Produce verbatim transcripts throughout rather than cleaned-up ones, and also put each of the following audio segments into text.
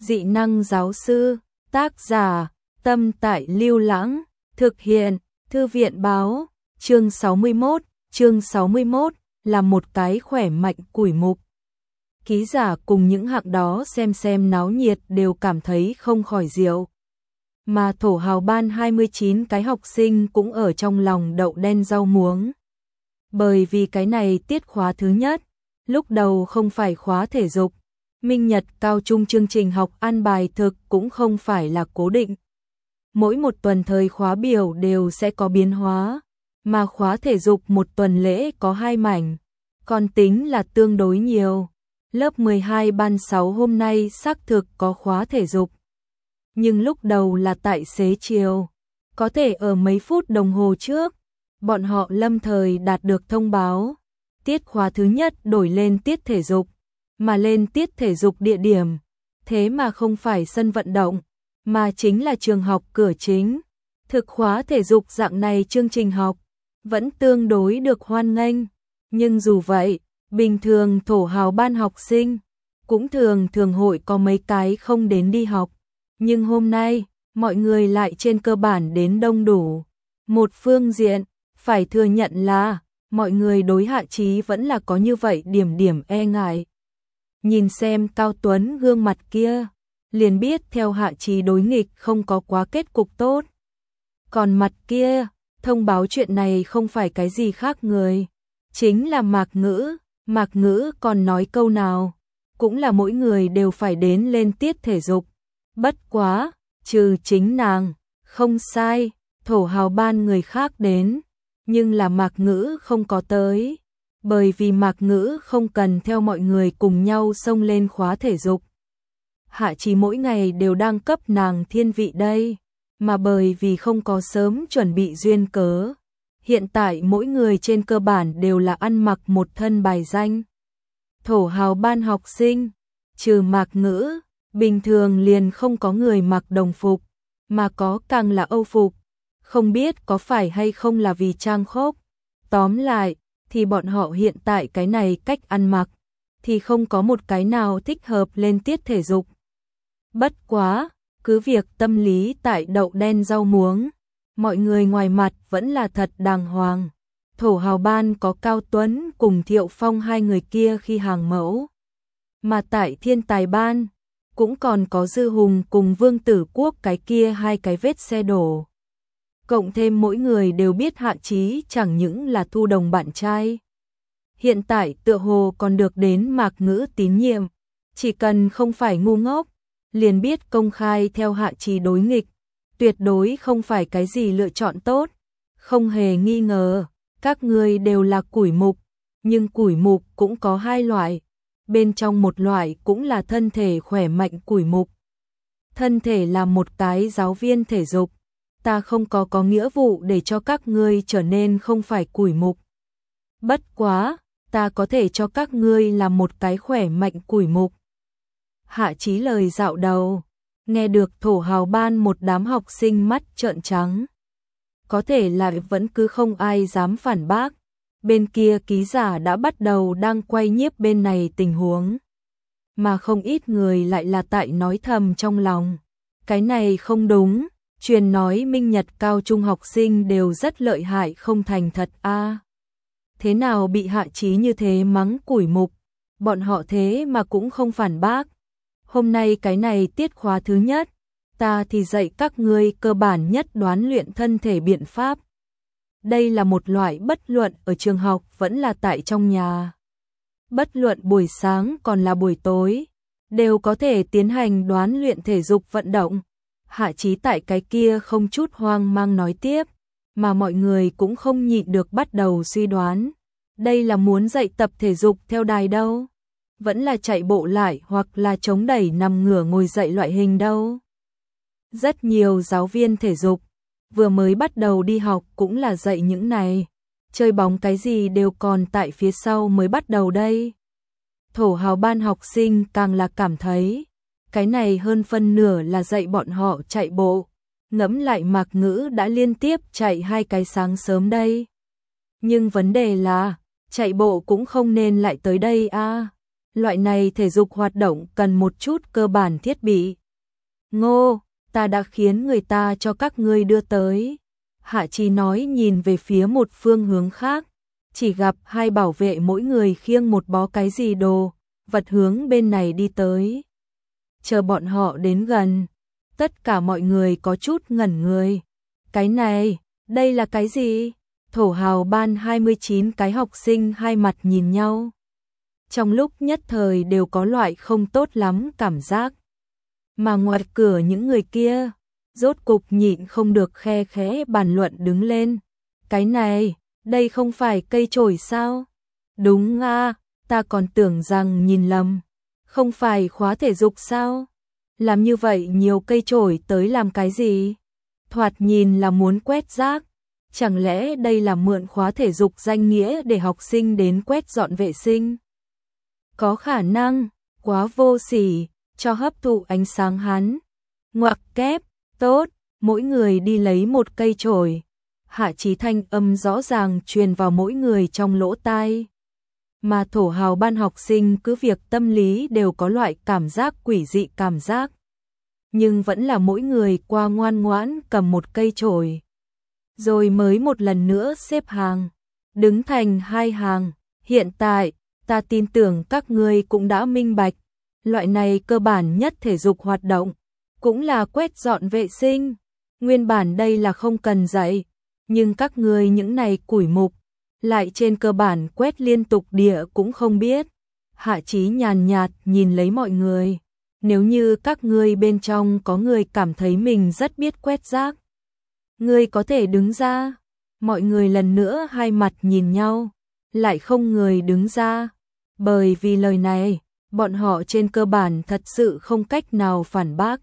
Dị năng giáo sư, tác giả, Tâm Tại Lưu Lãng, thực hiện, Thư viện báo, chương sáu mươi mốt, chương sáu mươi mốt, là một cái khỏe mạnh củi mục. Ký giả cùng những hạng đó xem xem náo nhiệt đều cảm thấy không khỏi diệu. Mà thổ hào ban hai mươi chín cái học sinh cũng ở trong lòng đậu đen rau muống. Bởi vì cái này tiết khóa thứ nhất, lúc đầu không phải khóa thể dục, Minh Nhật cao trung chương trình học an bài thực cũng không phải là cố định. Mỗi một tuần thời khóa biểu đều sẽ có biến hóa, mà khóa thể dục một tuần lễ có hai mảnh, còn tính là tương đối nhiều. Lớp mười hai ban sáu hôm nay xác thực có khóa thể dục. Nhưng lúc đầu là tại xế chiều, có thể ở mấy phút đồng hồ trước, bọn họ lâm thời đạt được thông báo. Tiết khóa thứ nhất đổi lên tiết thể dục, mà lên tiết thể dục địa điểm, thế mà không phải sân vận động, mà chính là trường học cửa chính. Thực khóa thể dục dạng này chương trình học, vẫn tương đối được hoan nghênh, nhưng dù vậy, bình thường thổ hào ban học sinh, cũng thường thường hội có mấy cái không đến đi học. Nhưng hôm nay, mọi người lại trên cơ bản đến đông đủ. Một phương diện, phải thừa nhận là, mọi người đối Hạ Chí vẫn là có như vậy điểm điểm e ngại. Nhìn xem Cao Tuấn gương mặt kia, liền biết theo Hạ Chí đối nghịch không có quá kết cục tốt. Còn mặt kia, thông báo chuyện này không phải cái gì khác người, chính là Mạc Ngữ. Mạc Ngữ còn nói câu nào, cũng là mỗi người đều phải đến lên tiết thể dục. Bất quá, trừ chính nàng, không sai, thổ hào ban người khác đến, nhưng là Mạc Ngữ không có tới, bởi vì Mạc Ngữ không cần theo mọi người cùng nhau xông lên khóa thể dục. Hạ Chí mỗi ngày đều đang cấp nàng thiên vị đây, mà bởi vì không có sớm chuẩn bị duyên cớ, hiện tại mỗi người trên cơ bản đều là ăn mặc một thân bài danh. Thổ hào ban học sinh, trừ Mạc Ngữ, bình thường liền không có người mặc đồng phục, mà có càng là Âu phục. Không biết có phải hay không là vì trang khốc. Tóm lại, thì bọn họ hiện tại cái này cách ăn mặc, thì không có một cái nào thích hợp lên tiết thể dục. Bất quá, cứ việc tâm lý tại đậu đen rau muống, mọi người ngoài mặt vẫn là thật đàng hoàng. Thổ hào ban có Cao Tuấn cùng Thiệu Phong hai người kia khi hàng mẫu. Mà tại thiên tài ban, cũng còn có Dư Hùng cùng Vương Tử Quốc cái kia hai cái vết xe đổ. Cộng thêm mỗi người đều biết Hạ Chí chẳng những là thu đồng bạn trai. Hiện tại tựa hồ còn được đến Mạc Ngữ tín nhiệm, chỉ cần không phải ngu ngốc, liền biết công khai theo Hạ Chí đối nghịch, tuyệt đối không phải cái gì lựa chọn tốt. Không hề nghi ngờ, các ngươi đều là củi mục, nhưng củi mục cũng có hai loại. Bên trong một loại cũng là thân thể khỏe mạnh củi mục. Thân thể là một cái giáo viên thể dục, ta không có có nghĩa vụ để cho các ngươi trở nên không phải củi mục. Bất quá, ta có thể cho các ngươi là một cái khỏe mạnh củi mục. Hạ Chí lời dạo đầu, nghe được thổ hào ban một đám học sinh mắt trợn trắng. Có thể lại vẫn cứ không ai dám phản bác. Bên kia ký giả đã bắt đầu đang quay nhiếp bên này tình huống. Mà không ít người lại là tại nói thầm trong lòng. Cái này không đúng, truyền nói Minh Nhật cao trung học sinh đều rất lợi hại không thành thật a. À, thế nào bị Hạ Chí như thế mắng củi mục, bọn họ thế mà cũng không phản bác. Hôm nay cái này tiết khóa thứ nhất, ta thì dạy các ngươi cơ bản nhất đoán luyện thân thể biện pháp. Đây là một loại bất luận ở trường học vẫn là tại trong nhà. Bất luận buổi sáng còn là buổi tối, đều có thể tiến hành đoán luyện thể dục vận động. Hạ Chí tại cái kia không chút hoang mang nói tiếp, mà mọi người cũng không nhịn được bắt đầu suy đoán. Đây là muốn dạy tập thể dục theo đài đâu? Vẫn là chạy bộ lại hoặc là chống đẩy nằm ngửa ngồi dậy loại hình đâu? Rất nhiều giáo viên thể dục vừa mới bắt đầu đi học cũng là dạy những này. Chơi bóng cái gì đều còn tại phía sau mới bắt đầu đây. Thổ hào ban học sinh càng là cảm thấy, cái này hơn phân nửa là dạy bọn họ chạy bộ. Ngẫm lại Mạc Ngữ đã liên tiếp chạy hai cái sáng sớm đây. Nhưng vấn đề là, chạy bộ cũng không nên lại tới đây a. À. Loại này thể dục hoạt động cần một chút cơ bản thiết bị. Ngô, ta đã khiến người ta cho các ngươi đưa tới. Hạ Chí nói nhìn về phía một phương hướng khác, chỉ gặp hai bảo vệ mỗi người khiêng một bó cái gì đồ, vật hướng bên này đi tới. Chờ bọn họ đến gần, tất cả mọi người có chút ngẩn người. Cái này, đây là cái gì? Thổ hào ban hai mươi chín cái học sinh hai mặt nhìn nhau. Trong lúc nhất thời đều có loại không tốt lắm cảm giác. Mà ngoài cửa những người kia, rốt cục nhịn không được khe khẽ bàn luận đứng lên. Cái này, đây không phải cây chổi sao? Đúng à, ta còn tưởng rằng nhìn lầm. Không phải khóa thể dục sao? Làm như vậy nhiều cây chổi tới làm cái gì? Thoạt nhìn là muốn quét rác. Chẳng lẽ đây là mượn khóa thể dục danh nghĩa để học sinh đến quét dọn vệ sinh? Có khả năng, quá vô sỉ, cho hấp thụ ánh sáng hắn. Ngoặc kép, tốt, mỗi người đi lấy một cây chổi. Hạ Chí thanh âm rõ ràng truyền vào mỗi người trong lỗ tai. Mà thổ hào ban học sinh cứ việc tâm lý đều có loại cảm giác quỷ dị cảm giác. Nhưng vẫn là mỗi người qua ngoan ngoãn cầm một cây chổi. Rồi mới một lần nữa xếp hàng, đứng thành hai hàng. Hiện tại, ta tin tưởng các ngươi cũng đã minh bạch. Loại này cơ bản nhất thể dục hoạt động, cũng là quét dọn vệ sinh. Nguyên bản đây là không cần dạy, nhưng các ngươi những này củi mục, lại trên cơ bản quét liên tục địa cũng không biết. Hạ Chí nhàn nhạt nhìn lấy mọi người. Nếu như các ngươi bên trong có người cảm thấy mình rất biết quét rác, ngươi có thể đứng ra. Mọi người lần nữa hai mặt nhìn nhau, lại không người đứng ra. Bởi vì lời này, bọn họ trên cơ bản thật sự không cách nào phản bác.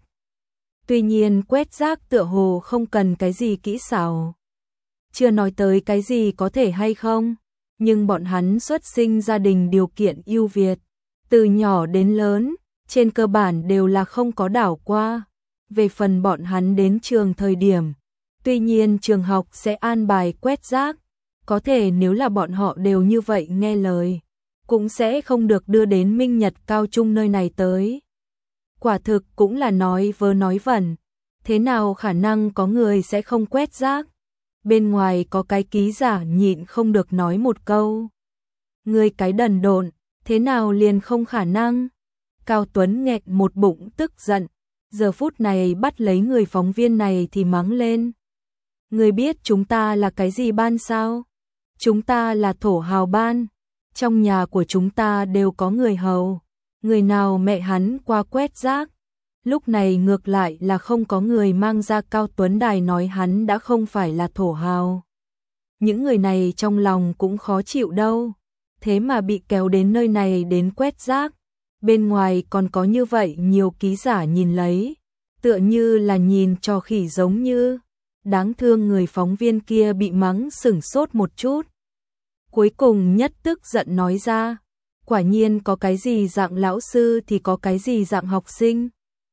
Tuy nhiên quét rác tựa hồ không cần cái gì kỹ xảo. Chưa nói tới cái gì có thể hay không, nhưng bọn hắn xuất sinh gia đình điều kiện ưu việt. Từ nhỏ đến lớn, trên cơ bản đều là không có đảo qua. Về phần bọn hắn đến trường thời điểm, tuy nhiên trường học sẽ an bài quét rác. Có thể nếu là bọn họ đều như vậy nghe lời, cũng sẽ không được đưa đến Minh Nhật Cao Trung nơi này tới. Quả thực cũng là nói vớ nói vẩn. Thế nào khả năng có người sẽ không quét rác? Bên ngoài có cái ký giả nhịn không được nói một câu. Người cái đần độn, thế nào liền không khả năng? Cao Tuấn nghẹn một bụng tức giận. Giờ phút này bắt lấy người phóng viên này thì mắng lên. Người biết chúng ta là cái gì ban sao? Chúng ta là thổ hào ban. Trong nhà của chúng ta đều có người hầu. Người nào mẹ hắn qua quét rác. Lúc này ngược lại là không có người mang ra Cao Tuấn đài nói hắn đã không phải là thổ hào. Những người này trong lòng cũng khó chịu đâu. Thế mà bị kéo đến nơi này đến quét rác. Bên ngoài còn có như vậy nhiều ký giả nhìn lấy. Tựa như là nhìn cho khỉ giống như. Đáng thương người phóng viên kia bị mắng sửng sốt một chút. Cuối cùng nhất tức giận nói ra. Quả nhiên có cái gì dạng lão sư thì có cái gì dạng học sinh.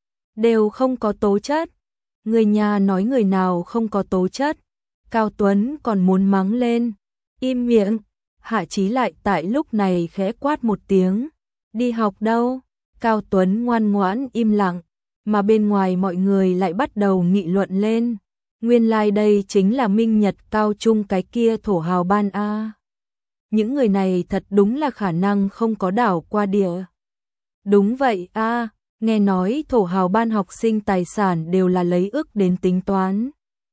Đều không có tố chất. Người nhà nói người nào không có tố chất. Cao Tuấn còn muốn mắng lên. Im miệng. Hạ Chí lại tại lúc này khẽ quát một tiếng. Đi học đâu? Cao Tuấn ngoan ngoãn im lặng. Mà bên ngoài mọi người lại bắt đầu nghị luận lên. Nguyên lai like đây chính là Minh Nhật Cao Trung cái kia thổ hào ban A. Những người này thật đúng là khả năng không có đảo qua địa. Đúng vậy a, nghe nói thổ hào ban học sinh tài sản đều là lấy ước đến tính toán.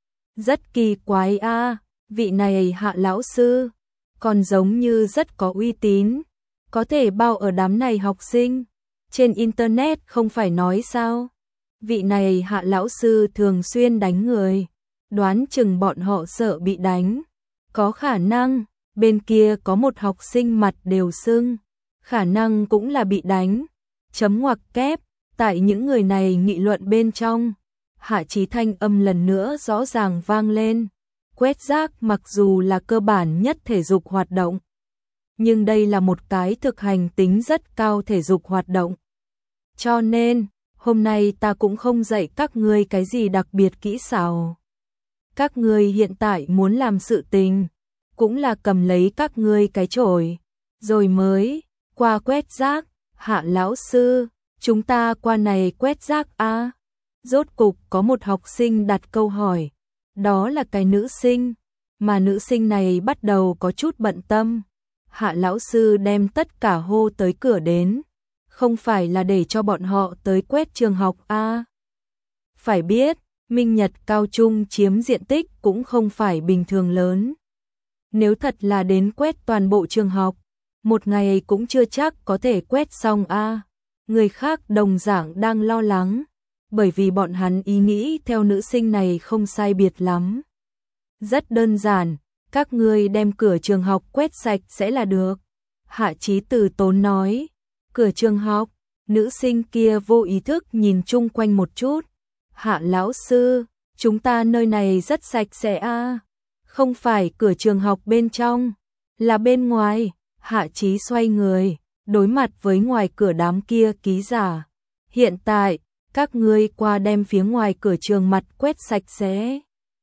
Rất kỳ quái a, vị này Hạ lão sư, còn giống như rất có uy tín, có thể bao ở đám này học sinh. Trên internet không phải nói sao? Vị này Hạ lão sư thường xuyên đánh người, đoán chừng bọn họ sợ bị đánh. Có khả năng bên kia có một học sinh mặt đều sưng, khả năng cũng là bị đánh. Chấm ngoặc kép, tại những người này nghị luận bên trong, Hạ Chí thanh âm lần nữa rõ ràng vang lên. Quét rác mặc dù là cơ bản nhất thể dục hoạt động, nhưng đây là một cái thực hành tính rất cao thể dục hoạt động. Cho nên, hôm nay ta cũng không dạy các ngươi cái gì đặc biệt kỹ xảo. Các ngươi hiện tại muốn làm sự tình, cũng là cầm lấy các ngươi cái chổi, rồi mới qua quét rác. Hạ lão sư, chúng ta qua này quét rác a. Rốt cục có một học sinh đặt câu hỏi, đó là cái nữ sinh, mà nữ sinh này bắt đầu có chút bận tâm. Hạ lão sư đem tất cả hô tới cửa đến, không phải là để cho bọn họ tới quét trường học a. Phải biết, Minh Nhật cao trung chiếm diện tích cũng không phải bình thường lớn. Nếu thật là đến quét toàn bộ trường học, một ngày cũng chưa chắc có thể quét xong a. Người khác đồng dạng đang lo lắng, bởi vì bọn hắn ý nghĩ theo nữ sinh này không sai biệt lắm. Rất đơn giản, các ngươi đem cửa trường học quét sạch sẽ là được. Hạ Chí Từ tốn nói, cửa trường học, nữ sinh kia vô ý thức nhìn chung quanh một chút. Hạ lão sư, chúng ta nơi này rất sạch sẽ a. Không phải cửa trường học bên trong, là bên ngoài. Hạ Chí xoay người, đối mặt với ngoài cửa đám kia ký giả. Hiện tại, các ngươi qua đem phía ngoài cửa trường mặt quét sạch sẽ.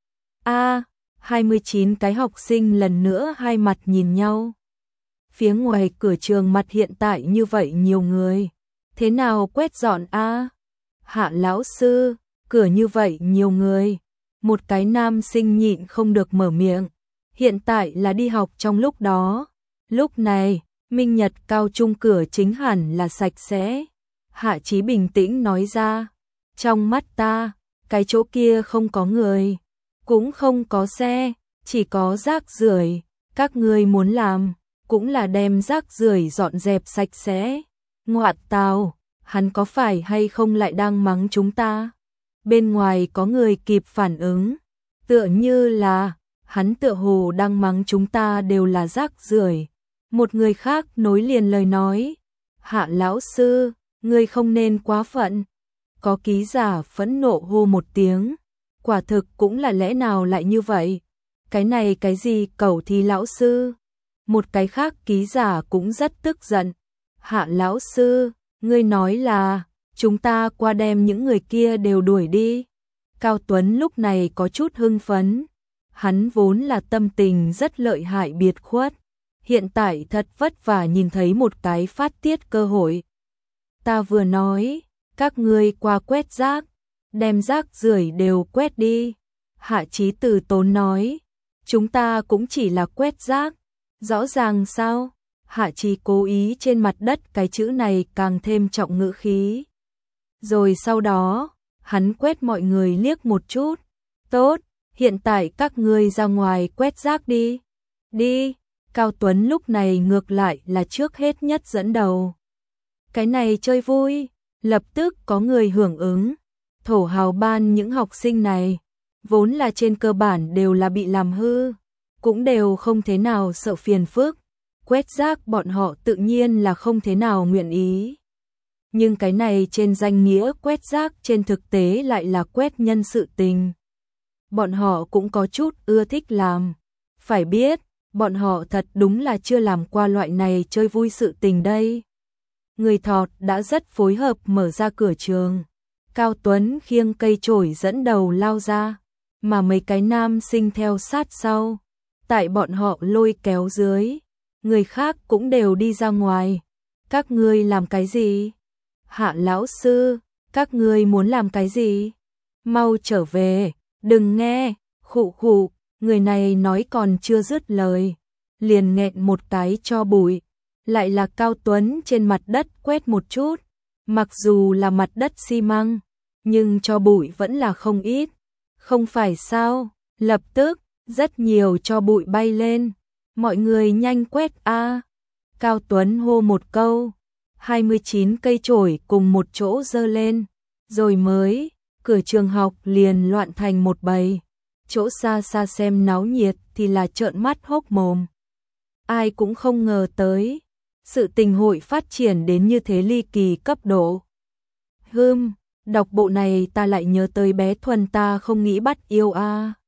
A, hai mươi chín cái học sinh lần nữa hai mặt nhìn nhau. Phía ngoài cửa trường mặt hiện tại như vậy nhiều người, thế nào quét dọn a? Hạ lão sư, cửa như vậy nhiều người. Một cái nam sinh nhịn không được mở miệng. Hiện tại là đi học trong lúc đó. Lúc này, Minh Nhật cao trung cửa chính hẳn là sạch sẽ. Hạ Chí bình tĩnh nói ra, trong mắt ta, cái chỗ kia không có người, cũng không có xe, chỉ có rác rưởi. Các ngươi muốn làm, cũng là đem rác rưởi dọn dẹp sạch sẽ. Ngoạn tào, hắn có phải hay không lại đang mắng chúng ta? Bên ngoài có người kịp phản ứng, tựa như là, hắn tựa hồ đang mắng chúng ta đều là rác rưởi. Một người khác nối liền lời nói, Hạ lão sư, ngươi không nên quá phận. Có ký giả phẫn nộ hô một tiếng, quả thực cũng là lẽ nào lại như vậy? Cái này cái gì cẩu thi lão sư? Một cái khác ký giả cũng rất tức giận. Hạ lão sư, ngươi nói là, chúng ta qua đem những người kia đều đuổi đi. Cao Tuấn lúc này có chút hưng phấn. Hắn vốn là tâm tình rất lợi hại biệt khuất. Hiện tại thật vất vả nhìn thấy một cái phát tiết cơ hội. Ta vừa nói, các ngươi qua quét rác, đem rác rưởi đều quét đi. Hạ Chí Từ tốn nói, chúng ta cũng chỉ là quét rác, rõ ràng sao? Hạ Chí cố ý trên mặt đất cái chữ này càng thêm trọng ngữ khí. Rồi sau đó, hắn quét mọi người liếc một chút. Tốt, hiện tại các ngươi ra ngoài quét rác đi. Đi, Cao Tuấn lúc này ngược lại là trước hết nhất dẫn đầu. Cái này chơi vui, lập tức có người hưởng ứng. Thổ hào ban những học sinh này, vốn là trên cơ bản đều là bị làm hư, cũng đều không thế nào sợ phiền phức. Quét rác bọn họ tự nhiên là không thế nào nguyện ý. Nhưng cái này trên danh nghĩa quét rác trên thực tế lại là quét nhân sự tình. Bọn họ cũng có chút ưa thích làm. Phải biết, bọn họ thật đúng là chưa làm qua loại này chơi vui sự tình đây. Người thọt đã rất phối hợp mở ra cửa trường. Cao Tuấn khiêng cây chổi dẫn đầu lao ra, mà mấy cái nam sinh theo sát sau. Tại bọn họ lôi kéo dưới, người khác cũng đều đi ra ngoài. Các ngươi làm cái gì? Hạ lão sư, các ngươi muốn làm cái gì? Mau trở về, đừng nghe, khụ khụ, người này nói còn chưa dứt lời. Liền nghẹn một cái cho bụi, lại là Cao Tuấn trên mặt đất quét một chút. Mặc dù là mặt đất xi măng, nhưng cho bụi vẫn là không ít. Không phải sao, lập tức, rất nhiều cho bụi bay lên. Mọi người nhanh quét a. Cao Tuấn hô một câu, hai mươi chín cây chổi cùng một chỗ giơ lên, rồi mới, cửa trường học liền loạn thành một bầy. Chỗ xa xa xem náo nhiệt thì là trợn mắt hốc mồm. Ai cũng không ngờ tới, sự tình hội phát triển đến như thế ly kỳ cấp độ. Hừm, đọc bộ này ta lại nhớ tới bé Thuần ta không nghĩ bắt yêu a.